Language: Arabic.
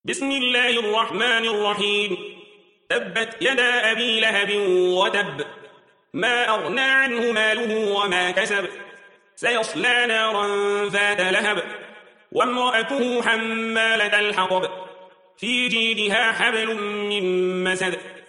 بسم الله الرحمن الرحيم. تبت يدا أبي لهب وتب، ما أغنى عنه ماله وما كسب، سيصلى نارا ذات لهب، وامرأته حمالة الحطب، في جيدها حبل من مسد.